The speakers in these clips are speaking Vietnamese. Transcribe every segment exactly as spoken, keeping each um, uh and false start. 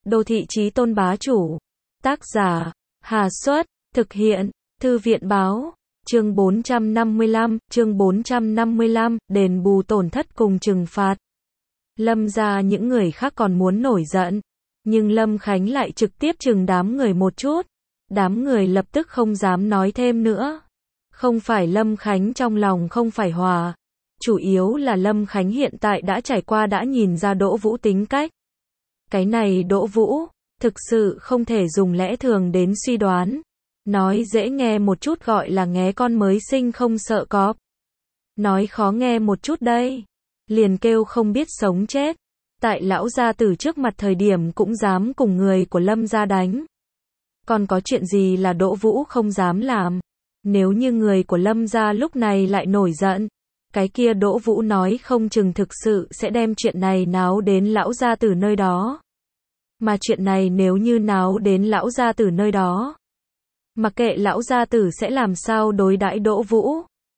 Đô thị chí tôn bá chủ. Tác giả, Hà Xuất, thực hiện, Thư viện báo. Chương bốn trăm năm mươi lăm, chương bốn trăm năm mươi lăm, đền bù tổn thất cùng trừng phạt. Lâm gia những người khác còn muốn nổi giận, nhưng Lâm Khánh lại trực tiếp trừng đám người một chút. Đám người lập tức không dám nói thêm nữa. Không phải Lâm Khánh trong lòng không phải hòa, chủ yếu là Lâm Khánh hiện tại đã trải qua đã nhìn ra Đỗ Vũ tính cách. Cái này Đỗ Vũ, thực sự không thể dùng lẽ thường đến suy đoán. Nói dễ nghe một chút gọi là nghé con mới sinh không sợ cọp. Nói khó nghe một chút đây, liền kêu không biết sống chết. Tại lão gia tử trước mặt thời điểm cũng dám cùng người của Lâm gia đánh. Còn có chuyện gì là Đỗ Vũ không dám làm? Nếu như người của Lâm gia lúc này lại nổi giận, cái kia Đỗ Vũ nói không chừng thực sự sẽ đem chuyện này náo đến lão gia tử nơi đó. Mà chuyện này nếu như náo đến lão gia tử nơi đó, mặc kệ lão gia tử sẽ làm sao đối đãi Đỗ Vũ.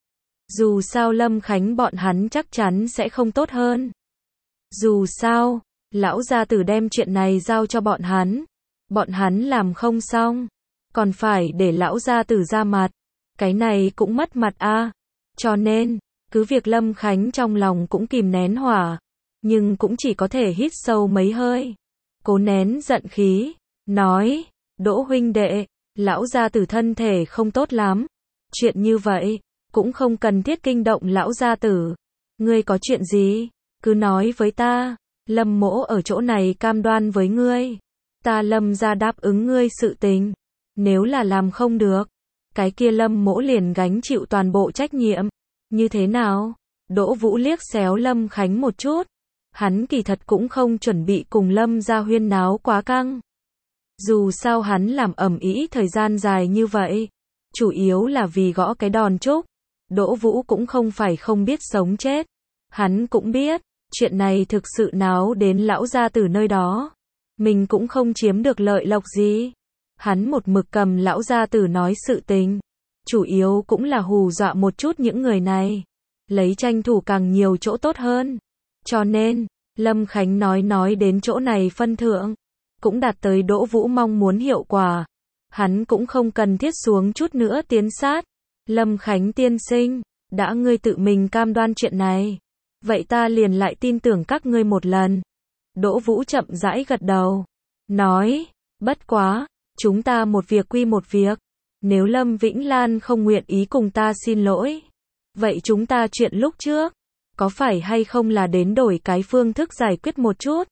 Dù sao Lâm Khánh bọn hắn chắc chắn sẽ không tốt hơn. Dù sao, lão gia tử đem chuyện này giao cho bọn hắn. Bọn hắn làm không xong, còn phải để lão gia tử ra mặt. Cái này cũng mất mặt a. À. Cho nên, cứ việc Lâm Khánh trong lòng cũng kìm nén hỏa, nhưng cũng chỉ có thể hít sâu mấy hơi. Cố nén giận khí, nói, Đỗ huynh đệ, lão gia tử thân thể không tốt lắm. Chuyện như vậy, cũng không cần thiết kinh động lão gia tử. Ngươi có chuyện gì, cứ nói với ta, Lâm mỗ ở chỗ này cam đoan với ngươi. Ta Lâm gia đáp ứng ngươi sự tình. Nếu là làm không được, cái kia Lâm mỗ liền gánh chịu toàn bộ trách nhiệm. Như thế nào? Đỗ Vũ liếc xéo Lâm Khánh một chút. Hắn kỳ thật cũng không chuẩn bị cùng Lâm gia huyên náo quá căng. Dù sao hắn làm ầm ĩ thời gian dài như vậy, chủ yếu là vì gõ cái đòn chúc. Đỗ Vũ cũng không phải không biết sống chết. Hắn cũng biết, chuyện này thực sự náo đến lão gia tử nơi đó, mình cũng không chiếm được lợi lộc gì. Hắn một mực cầm lão gia tử nói sự tình, chủ yếu cũng là hù dọa một chút những người này, lấy tranh thủ càng nhiều chỗ tốt hơn. Cho nên, Lâm Khánh nói nói đến chỗ này phân thượng, cũng đạt tới Đỗ Vũ mong muốn hiệu quả. Hắn cũng không cần thiết xuống chút nữa tiến sát. Lâm Khánh tiên sinh, đã ngươi tự mình cam đoan chuyện này, vậy ta liền lại tin tưởng các ngươi một lần. Đỗ Vũ chậm rãi gật đầu, nói, bất quá, chúng ta một việc quy một việc. Nếu Lâm Vĩnh Lan không nguyện ý cùng ta xin lỗi, vậy chúng ta chuyện lúc trước, có phải hay không là đến đổi cái phương thức giải quyết một chút?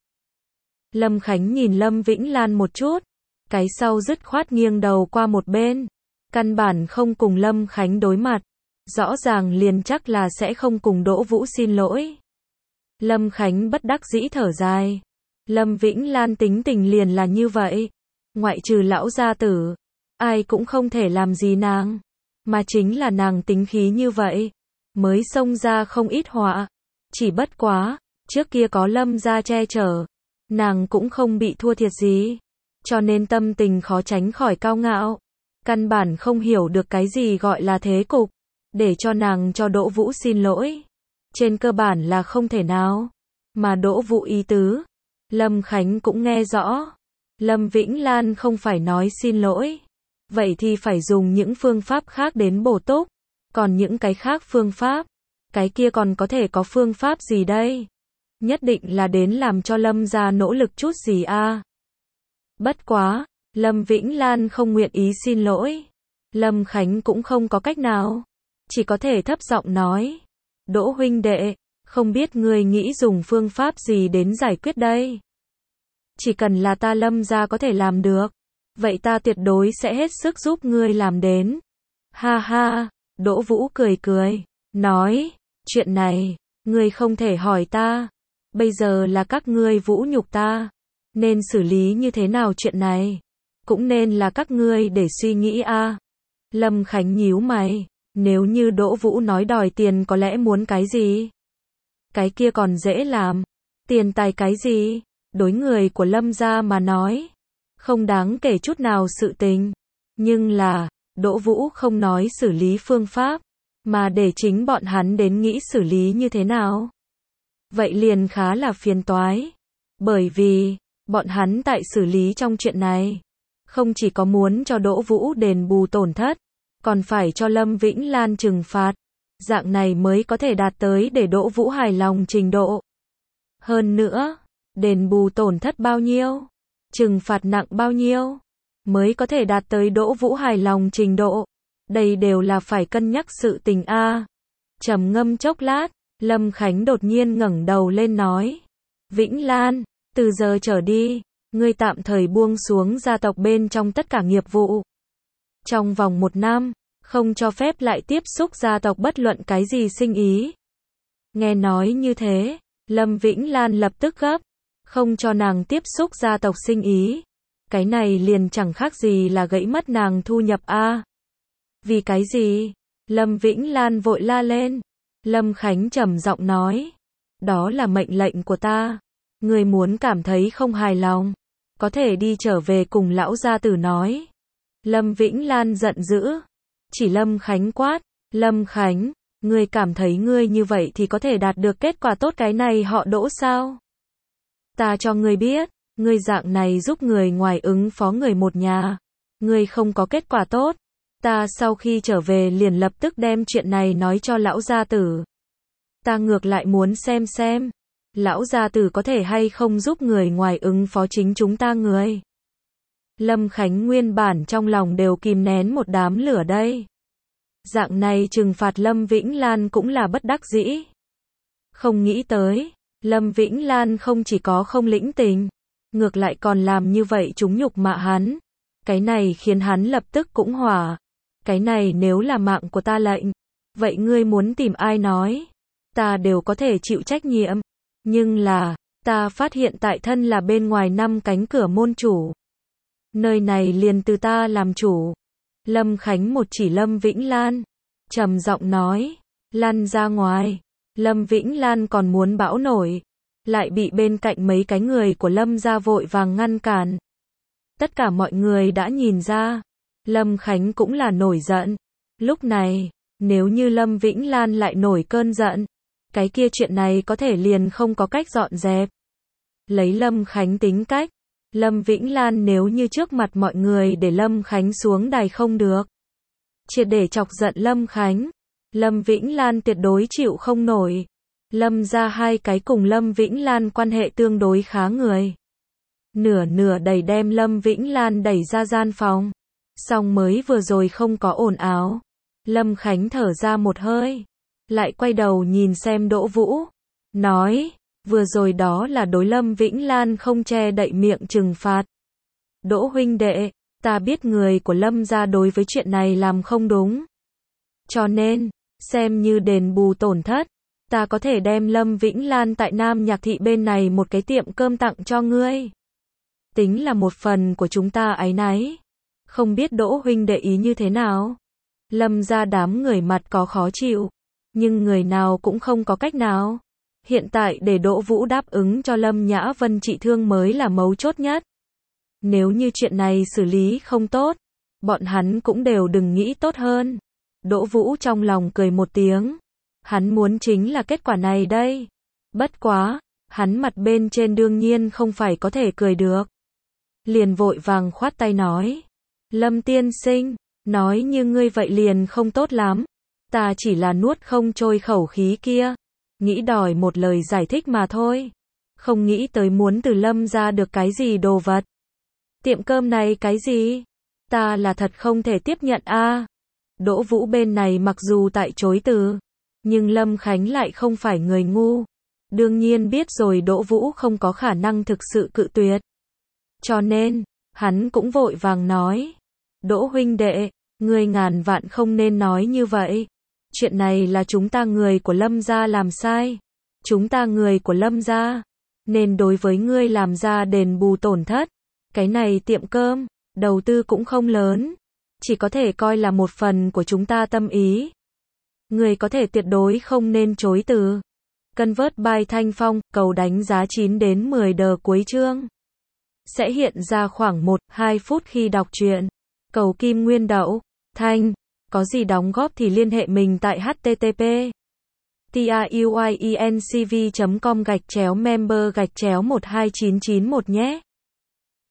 Lâm Khánh nhìn Lâm Vĩnh Lan một chút, cái sau dứt khoát nghiêng đầu qua một bên, căn bản không cùng Lâm Khánh đối mặt, rõ ràng liền chắc là sẽ không cùng Đỗ Vũ xin lỗi. Lâm Khánh bất đắc dĩ thở dài, Lâm Vĩnh Lan tính tình liền là như vậy, ngoại trừ lão gia tử, ai cũng không thể làm gì nàng, mà chính là nàng tính khí như vậy, mới xông ra không ít họa. Chỉ bất quá, trước kia có Lâm gia che chở, nàng cũng không bị thua thiệt gì, cho nên tâm tình khó tránh khỏi cao ngạo, căn bản không hiểu được cái gì gọi là thế cục, để cho nàng cho Đỗ Vũ xin lỗi. Trên cơ bản là không thể nào, mà Đỗ Vũ ý tứ, Lâm Khánh cũng nghe rõ. Lâm Vĩnh Lan không phải nói xin lỗi, vậy thì phải dùng những phương pháp khác đến bổ túc. Còn những cái khác phương pháp, cái kia còn có thể có phương pháp gì đây? Nhất định là đến làm cho Lâm gia nỗ lực chút gì a. À? Bất quá, Lâm Vĩnh Lan không nguyện ý xin lỗi, Lâm Khánh cũng không có cách nào, chỉ có thể thấp giọng nói, Đỗ huynh đệ, không biết ngươi nghĩ dùng phương pháp gì đến giải quyết đây? Chỉ cần là ta Lâm gia có thể làm được, vậy ta tuyệt đối sẽ hết sức giúp ngươi làm đến. Ha ha, Đỗ Vũ cười cười, nói, chuyện này, ngươi không thể hỏi ta, bây giờ là các ngươi vũ nhục ta, nên xử lý như thế nào chuyện này, cũng nên là các ngươi để suy nghĩ a. À. Lâm Khánh nhíu mày, nếu như Đỗ Vũ nói đòi tiền có lẽ muốn cái gì? Cái kia còn dễ làm, tiền tài cái gì? Đối người của Lâm gia mà nói, không đáng kể chút nào sự tình, nhưng là, Đỗ Vũ không nói xử lý phương pháp, mà để chính bọn hắn đến nghĩ xử lý như thế nào. Vậy liền khá là phiền toái, bởi vì, Bọn hắn tại xử lý trong chuyện này, không chỉ có muốn cho Đỗ Vũ đền bù tổn thất, còn phải cho Lâm Vĩnh Lan trừng phạt. Dạng này mới có thể đạt tới để Đỗ Vũ hài lòng trình độ. Hơn nữa, đền bù tổn thất bao nhiêu, trừng phạt nặng bao nhiêu, mới có thể đạt tới Đỗ Vũ hài lòng trình độ. Đây đều là phải cân nhắc sự tình a. Trầm ngâm chốc lát, Lâm Khánh đột nhiên ngẩng đầu lên nói. Vĩnh Lan, từ giờ trở đi, ngươi tạm thời buông xuống gia tộc bên trong tất cả nghiệp vụ. Trong vòng một năm, không cho phép lại tiếp xúc gia tộc bất luận cái gì sinh ý. Nghe nói như thế, Lâm Vĩnh Lan lập tức gấp, không cho nàng tiếp xúc gia tộc sinh ý. Cái này liền chẳng khác gì là gãy mất nàng thu nhập a. Vì cái gì? Lâm Vĩnh Lan vội la lên. Lâm Khánh trầm giọng nói. Đó là mệnh lệnh của ta. Ngươi muốn cảm thấy không hài lòng, có thể đi trở về cùng lão gia tử nói. Lâm Vĩnh Lan giận dữ. Chỉ Lâm Khánh quát. Lâm Khánh, ngươi cảm thấy ngươi như vậy thì có thể đạt được kết quả tốt cái này họ Đỗ sao? Ta cho ngươi biết, ngươi dạng này giúp người ngoài ứng phó người một nhà, ngươi không có kết quả tốt. Ta sau khi trở về liền lập tức đem chuyện này nói cho lão gia tử. Ta ngược lại muốn xem xem, lão gia tử có thể hay không giúp người ngoài ứng phó chính chúng ta người. Lâm Khánh nguyên bản trong lòng đều kìm nén một đám lửa đây. Dạng này trừng phạt Lâm Vĩnh Lan cũng là bất đắc dĩ. Không nghĩ tới, Lâm Vĩnh Lan không chỉ có không lĩnh tình, ngược lại còn làm như vậy chúng nhục mạ hắn. Cái này khiến hắn lập tức cũng hỏa. Cái này nếu là mạng của ta lệnh, vậy ngươi muốn tìm ai nói, ta đều có thể chịu trách nhiệm. Nhưng là, ta phát hiện tại thân là bên ngoài năm cánh cửa môn chủ. Nơi này liền từ ta làm chủ. Lâm Khánh một chỉ Lâm Vĩnh Lan, trầm giọng nói, lăn ra ngoài. Lâm Vĩnh Lan còn muốn bão nổi, lại bị bên cạnh mấy cái người của Lâm gia vội vàng ngăn cản. Tất cả mọi người đã nhìn ra, Lâm Khánh cũng là nổi giận. Lúc này, nếu như Lâm Vĩnh Lan lại nổi cơn giận, cái kia chuyện này có thể liền không có cách dọn dẹp. Lấy Lâm Khánh tính cách, Lâm Vĩnh Lan nếu như trước mặt mọi người để Lâm Khánh xuống đài không được, triệt để chọc giận Lâm Khánh, Lâm Vĩnh Lan tuyệt đối chịu không nổi. Lâm ra hai cái cùng Lâm Vĩnh Lan quan hệ tương đối khá người, nửa nửa đẩy đem Lâm Vĩnh Lan đẩy ra gian phòng. Xong mới vừa rồi không có ồn ào, Lâm Khánh thở ra một hơi, lại quay đầu nhìn xem Đỗ Vũ, nói, vừa rồi đó là đối Lâm Vĩnh Lan không che đậy miệng trừng phạt. Đỗ huynh đệ, ta biết người của Lâm gia đối với chuyện này làm không đúng, cho nên, xem như đền bù tổn thất, ta có thể đem Lâm Vĩnh Lan tại Nam Nhạc Thị bên này một cái tiệm cơm tặng cho ngươi. Tính là một phần của chúng ta áy náy. Không biết Đỗ huynh đệ ý như thế nào? Lâm ra đám người mặt có khó chịu, nhưng người nào cũng không có cách nào. Hiện tại để Đỗ Vũ đáp ứng cho Lâm Nhã Vân trị thương mới là mấu chốt nhất. Nếu như chuyện này xử lý không tốt, bọn hắn cũng đều đừng nghĩ tốt hơn. Đỗ Vũ trong lòng cười một tiếng. Hắn muốn chính là kết quả này đây. Bất quá, hắn mặt bên trên đương nhiên không phải có thể cười được. Liền vội vàng khoát tay nói. Lâm tiên sinh, nói như ngươi vậy liền không tốt lắm. Ta chỉ là nuốt không trôi khẩu khí kia, nghĩ đòi một lời giải thích mà thôi. Không nghĩ tới muốn từ Lâm ra được cái gì đồ vật. Tiệm cơm này cái gì? Ta là thật không thể tiếp nhận a. Đỗ Vũ bên này mặc dù tại chối từ, nhưng Lâm Khánh lại không phải người ngu. Đương nhiên biết rồi Đỗ Vũ không có khả năng thực sự cự tuyệt. Cho nên, hắn cũng vội vàng nói. Đỗ huynh đệ, ngươi ngàn vạn không nên nói như vậy. Chuyện này là chúng ta người của Lâm gia làm sai. Chúng ta người của Lâm gia, nên đối với ngươi làm ra đền bù tổn thất. Cái này tiệm cơm, đầu tư cũng không lớn. Chỉ có thể coi là một phần của chúng ta tâm ý. Ngươi có thể tuyệt đối không nên chối từ. Convert by Thanh Phong, cầu đánh giá chín đến mười đờ cuối chương. Sẽ hiện ra khoảng một đến hai phút khi đọc truyện. Cầu Kim Nguyên Đậu, Thanh, có gì đóng góp thì liên hệ mình tại http truyencv chấm com gạch chéo member gạch chéo một hai chín chín một nhé.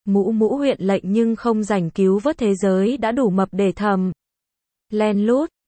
Mũ mũ huyện lệnh nhưng không rảnh cứu vớt thế giới đã đủ mập để thầm len lút.